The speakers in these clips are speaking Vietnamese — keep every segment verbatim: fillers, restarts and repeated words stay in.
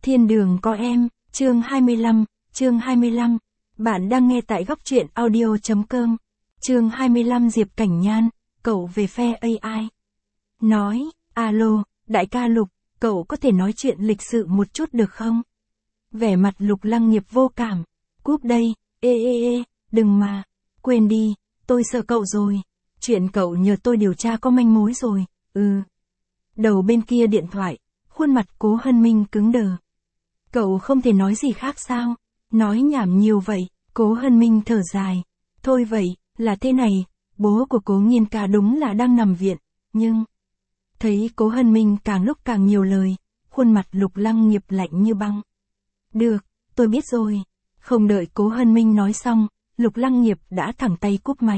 Thiên đường có em, chương hai mươi lăm, chương hai mươi lăm. Bạn đang nghe tại góc truyện audio.com. Chương hai mươi lăm Diệp Cảnh Nhan, cậu về phe a i. Nói, alo, đại ca Lục, cậu có thể nói chuyện lịch sự một chút được không? Vẻ mặt Lục Lăng Nghiệp vô cảm. Cúp đây, ê ê ê, đừng mà. Quên đi, tôi sợ cậu rồi. Chuyện cậu nhờ tôi điều tra có manh mối rồi, ừ. Đầu bên kia điện thoại, khuôn mặt Cố Hân Minh cứng đờ. Cậu không thể nói gì khác sao? Nói nhảm nhiều vậy, Cố Hân Minh thở dài. Thôi vậy, là thế này, bố của Cố Nghiên Ca đúng là đang nằm viện, nhưng... Thấy Cố Hân Minh càng lúc càng nhiều lời, khuôn mặt Lục Lăng Nghiệp lạnh như băng. Được, tôi biết rồi. Không đợi Cố Hân Minh nói xong, Lục Lăng Nghiệp đã thẳng tay cúp máy.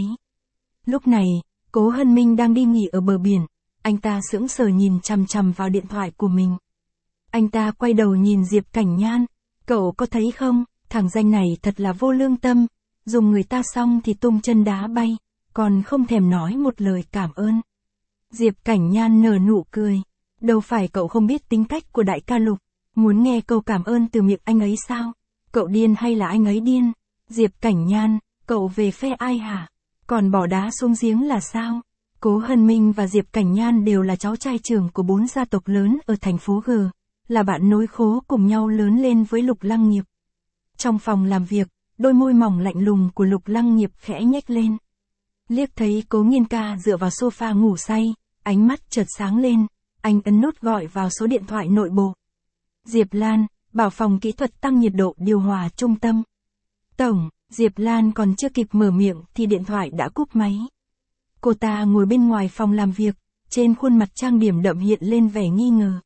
Lúc này, Cố Hân Minh đang đi nghỉ ở bờ biển, anh ta sững sờ nhìn chằm chằm vào điện thoại của mình. Anh ta quay đầu nhìn Diệp Cảnh Nhan, cậu có thấy không, thằng danh này thật là vô lương tâm, dùng người ta xong thì tung chân đá bay, còn không thèm nói một lời cảm ơn. Diệp Cảnh Nhan nở nụ cười, đâu phải cậu không biết tính cách của đại ca Lục, muốn nghe câu cảm ơn từ miệng anh ấy sao? Cậu điên hay là anh ấy điên? Diệp Cảnh Nhan, cậu về phe ai hả? Còn bỏ đá xuống giếng là sao? Cố Hân Minh và Diệp Cảnh Nhan đều là cháu trai trưởng của bốn gia tộc lớn ở thành phố G, là bạn nối khố cùng nhau lớn lên với Lục Lăng Nghiệp. Trong phòng làm việc, đôi môi mỏng lạnh lùng của Lục Lăng Nghiệp khẽ nhếch lên. Liếc thấy Cố Nghiên Ca dựa vào sofa ngủ say, ánh mắt chợt sáng lên, anh ấn nút gọi vào số điện thoại nội bộ. Diệp Lan, bảo phòng kỹ thuật tăng nhiệt độ điều hòa trung tâm. Tổng, Diệp Lan còn chưa kịp mở miệng thì điện thoại đã cúp máy. Cô ta ngồi bên ngoài phòng làm việc, trên khuôn mặt trang điểm đậm hiện lên vẻ nghi ngờ.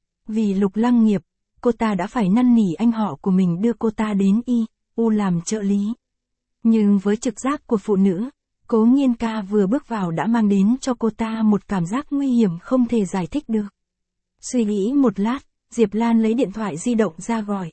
Vì Lục Lăng Nghiệp, cô ta đã phải năn nỉ anh họ của mình đưa cô ta đến y u làm trợ lý. Nhưng với trực giác của phụ nữ, Cố Nghiên Ca vừa bước vào đã mang đến cho cô ta một cảm giác nguy hiểm không thể giải thích được. Suy nghĩ một lát, Diệp Lan lấy điện thoại di động ra gọi.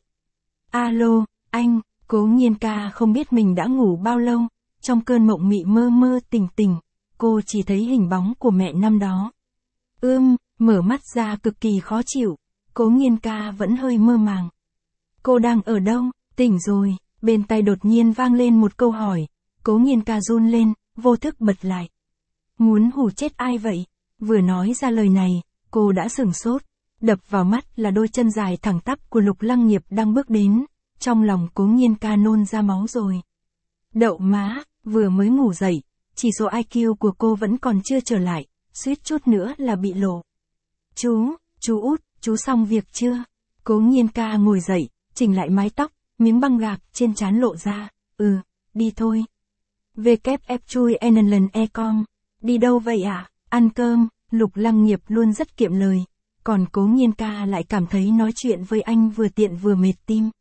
Alo, anh, Cố Nghiên Ca không biết mình đã ngủ bao lâu, trong cơn mộng mị mơ mơ tỉnh tỉnh, cô chỉ thấy hình bóng của mẹ năm đó. Ưm, mở mắt ra cực kỳ khó chịu, Cố Nghiên Ca vẫn hơi mơ màng. Cô đang ở đâu? Tỉnh rồi, bên tai đột nhiên vang lên một câu hỏi, Cố Nghiên Ca run lên, vô thức bật lại. Muốn hù chết ai vậy? Vừa nói ra lời này, cô đã sửng sốt, đập vào mắt là đôi chân dài thẳng tắp của Lục Lăng Nghiệp đang bước đến, trong lòng Cố Nghiên Ca nôn ra máu rồi. Đậu má, vừa mới ngủ dậy, chỉ số i kiu của cô vẫn còn chưa trở lại, suýt chút nữa là bị lộ. Chú, chú út, chú xong việc chưa? Cố Nghiên Ca ngồi dậy, chỉnh lại mái tóc, miếng băng gạc trên trán lộ ra, ừ, đi thôi. vê kép ép chui en lần e com, đi đâu vậy ạ? À? Ăn cơm, Lục Lăng Nghiệp luôn rất kiệm lời, còn Cố Nghiên Ca lại cảm thấy nói chuyện với anh vừa tiện vừa mệt tim.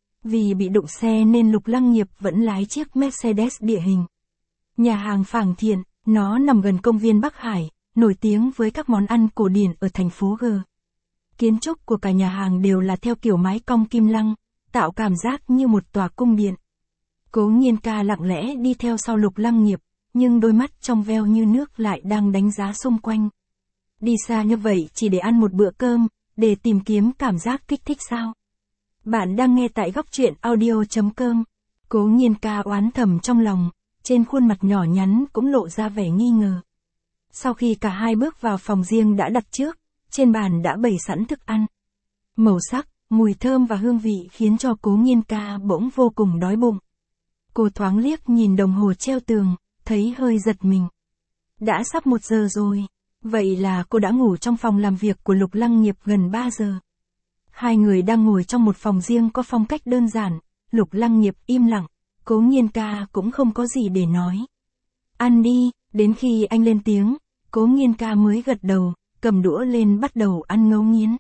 Vì bị đụng xe nên Lục Lăng Nghiệp vẫn lái chiếc Mercedes địa hình. Nhà hàng Phảng Thiện, nó nằm gần công viên Bắc Hải, nổi tiếng với các món ăn cổ điển ở thành phố G. Kiến trúc của cả nhà hàng đều là theo kiểu mái cong kim lăng, tạo cảm giác như một tòa cung điện. Cố Nghiên Ca lặng lẽ đi theo sau Lục Lăng Nghiệp, nhưng đôi mắt trong veo như nước lại đang đánh giá xung quanh. Đi xa như vậy chỉ để ăn một bữa cơm, để tìm kiếm cảm giác kích thích sao? Bạn đang nghe tại góc truyện audio.com. Cố Nghiên Ca oán thầm trong lòng, trên khuôn mặt nhỏ nhắn cũng lộ ra vẻ nghi ngờ. Sau khi cả hai bước vào phòng riêng đã đặt trước, trên bàn đã bày sẵn thức ăn. Màu sắc, mùi thơm và hương vị khiến cho Cố Nghiên Ca bỗng vô cùng đói bụng. Cô thoáng liếc nhìn đồng hồ treo tường, thấy hơi giật mình. Đã sắp một giờ rồi, vậy là cô đã ngủ trong phòng làm việc của Lục Lăng Nghiệp gần ba giờ. Hai người đang ngồi trong một phòng riêng có phong cách đơn giản, Lục Lăng Nghiệp im lặng, Cố Nghiên Ca cũng không có gì để nói. Ăn đi, đến khi anh lên tiếng, Cố Nghiên Ca mới gật đầu, cầm đũa lên bắt đầu ăn ngấu nghiến.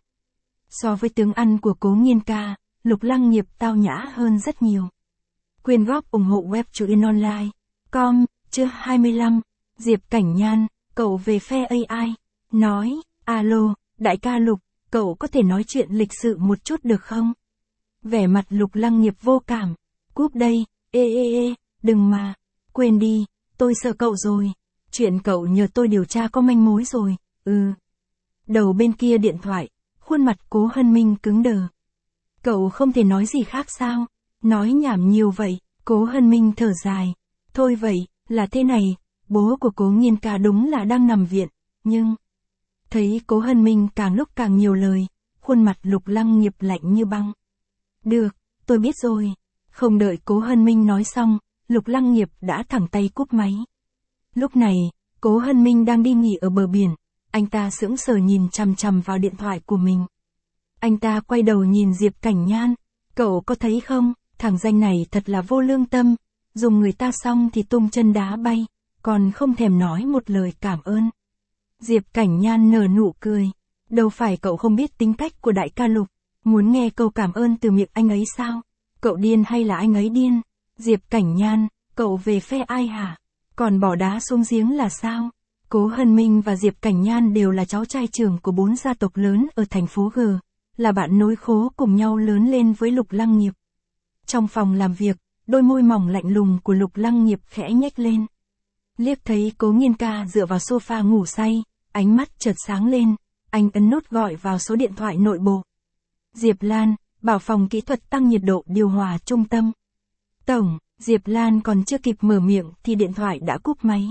So với tướng ăn của Cố Nghiên Ca, Lục Lăng Nghiệp tao nhã hơn rất nhiều. Quyên góp ủng hộ web truyện online. Com, chương hai mươi lăm, Diệp Cảnh Nhan, cậu về phe a i. Nói, alo, đại ca Lục, cậu có thể nói chuyện lịch sự một chút được không? Vẻ mặt Lục Lăng Nghiệp vô cảm. Cúp đây, ê ê ê, đừng mà. Quên đi, tôi sợ cậu rồi. Chuyện cậu nhờ tôi điều tra có manh mối rồi, ừ. Đầu bên kia điện thoại, khuôn mặt Cố Hân Minh cứng đờ. Cậu không thể nói gì khác sao? Nói nhảm nhiều vậy, Cố Hân Minh thở dài. Thôi vậy, là thế này, bố của Cố Nghiên Ca đúng là đang nằm viện, nhưng... Thấy Cố Hân Minh càng lúc càng nhiều lời, khuôn mặt Lục Lăng Nghiệp lạnh như băng. Được, tôi biết rồi. Không đợi Cố Hân Minh nói xong, Lục Lăng Nghiệp đã thẳng tay cúp máy. Lúc này, Cố Hân Minh đang đi nghỉ ở bờ biển, anh ta sững sờ nhìn chằm chằm vào điện thoại của mình. Anh ta quay đầu nhìn Diệp Cảnh Nhan, cậu có thấy không, thằng danh này thật là vô lương tâm, dùng người ta xong thì tung chân đá bay, còn không thèm nói một lời cảm ơn. Diệp Cảnh Nhan nở nụ cười, đâu phải cậu không biết tính cách của đại ca Lục, muốn nghe câu cảm ơn từ miệng anh ấy sao? Cậu điên hay là anh ấy điên? Diệp Cảnh Nhan, cậu về phe ai hả? Còn bỏ đá xuống giếng là sao? Cố Hân Minh và Diệp Cảnh Nhan đều là cháu trai trưởng của bốn gia tộc lớn ở thành phố G, là bạn nối khố cùng nhau lớn lên với Lục Lăng Nghiệp. Trong phòng làm việc, đôi môi mỏng lạnh lùng của Lục Lăng Nghiệp khẽ nhếch lên. Liếc thấy Cố Nghiên Ca dựa vào sofa ngủ say, ánh mắt chợt sáng lên, anh ấn nút gọi vào số điện thoại nội bộ. Diệp Lan, bảo phòng kỹ thuật tăng nhiệt độ điều hòa trung tâm. Tổng, Diệp Lan còn chưa kịp mở miệng thì điện thoại đã cúp máy.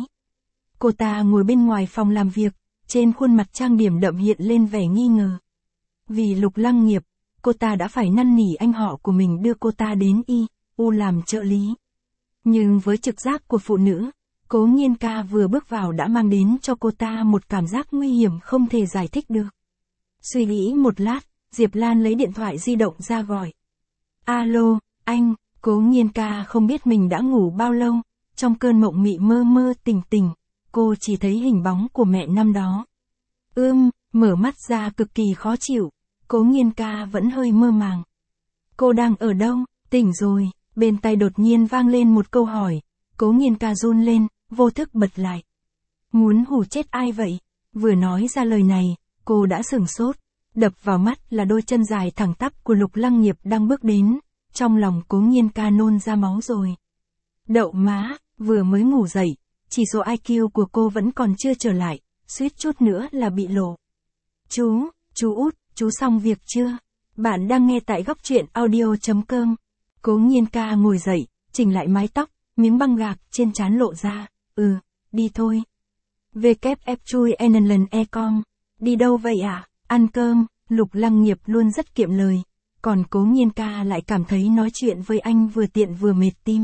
Cô ta ngồi bên ngoài phòng làm việc, trên khuôn mặt trang điểm đậm hiện lên vẻ nghi ngờ. Vì Lục Lăng Nghiệp, cô ta đã phải năn nỉ anh họ của mình đưa cô ta đến y u làm trợ lý. Nhưng với trực giác của phụ nữ, Cố Nghiên Ca vừa bước vào đã mang đến cho cô ta một cảm giác nguy hiểm không thể giải thích được. Suy nghĩ một lát, Diệp Lan lấy điện thoại di động ra gọi. Alo, anh, Cố Nghiên Ca không biết mình đã ngủ bao lâu, trong cơn mộng mị mơ mơ tỉnh tỉnh, cô chỉ thấy hình bóng của mẹ năm đó. Ưm, mở mắt ra cực kỳ khó chịu, Cố Nghiên Ca vẫn hơi mơ màng. Cô đang ở đâu? Tỉnh rồi, bên tai đột nhiên vang lên một câu hỏi, Cố Nghiên Ca run lên, vô thức bật lại. Muốn hù chết ai vậy? Vừa nói ra lời này, cô đã sửng sốt, đập vào mắt là đôi chân dài thẳng tắp của Lục Lăng Nghiệp đang bước đến, trong lòng Cố Nghiên Ca nôn ra máu rồi. Đậu má, vừa mới ngủ dậy, chỉ số i kiu của cô vẫn còn chưa trở lại, suýt chút nữa là bị lộ. Chú, chú út, chú xong việc chưa? Bạn đang nghe tại góc truyện audio chấm com. Cố Nghiên Ca ngồi dậy, chỉnh lại mái tóc, miếng băng gạc trên trán lộ ra, ừ, đi thôi. vê kép ép chui en lần e com, đi đâu vậy ạ? À? Ăn cơm, Lục Lăng Nghiệp luôn rất kiệm lời, còn Cố Nghiên Ca lại cảm thấy nói chuyện với anh vừa tiện vừa mệt tim.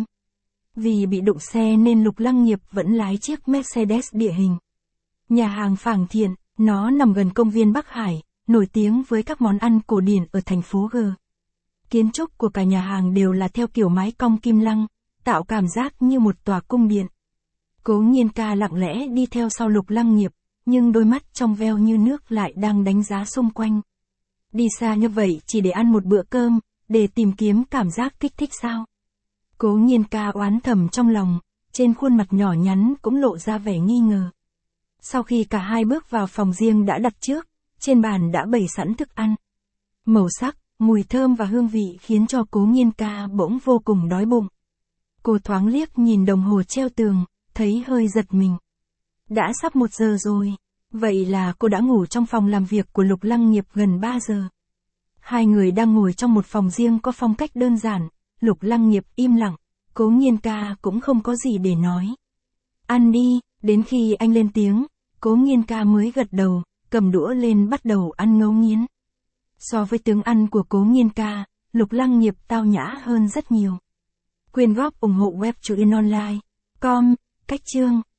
Vì bị đụng xe nên Lục Lăng Nghiệp vẫn lái chiếc Mercedes địa hình. Nhà hàng Phảng Thiện, nó nằm gần công viên Bắc Hải, nổi tiếng với các món ăn cổ điển ở thành phố G. Kiến trúc của cả nhà hàng đều là theo kiểu mái cong kim lăng, tạo cảm giác như một tòa cung điện. Cố Nghiên Ca lặng lẽ đi theo sau Lục Lăng Nghiệp, nhưng đôi mắt trong veo như nước lại đang đánh giá xung quanh. Đi xa như vậy chỉ để ăn một bữa cơm, để tìm kiếm cảm giác kích thích sao? Cố Nghiên Ca oán thầm trong lòng, trên khuôn mặt nhỏ nhắn cũng lộ ra vẻ nghi ngờ. Sau khi cả hai bước vào phòng riêng đã đặt trước, trên bàn đã bày sẵn thức ăn. Màu sắc, mùi thơm và hương vị khiến cho Cố Nghiên Ca bỗng vô cùng đói bụng. Cô thoáng liếc nhìn đồng hồ treo tường, thấy hơi giật mình. Đã sắp một giờ rồi, vậy là cô đã ngủ trong phòng làm việc của Lục Lăng Nghiệp gần ba giờ. Hai người đang ngồi trong một phòng riêng có phong cách đơn giản, Lục Lăng Nghiệp im lặng, Cố Nghiên Ca cũng không có gì để nói. Ăn đi, đến khi anh lên tiếng, Cố Nghiên Ca mới gật đầu, cầm đũa lên bắt đầu ăn ngấu nghiến. So với tướng ăn của Cố Nghiên Ca, Lục Lăng Nghiệp tao nhã hơn rất nhiều. Quyên góp ủng hộ web truyện online chấm com, cách chương.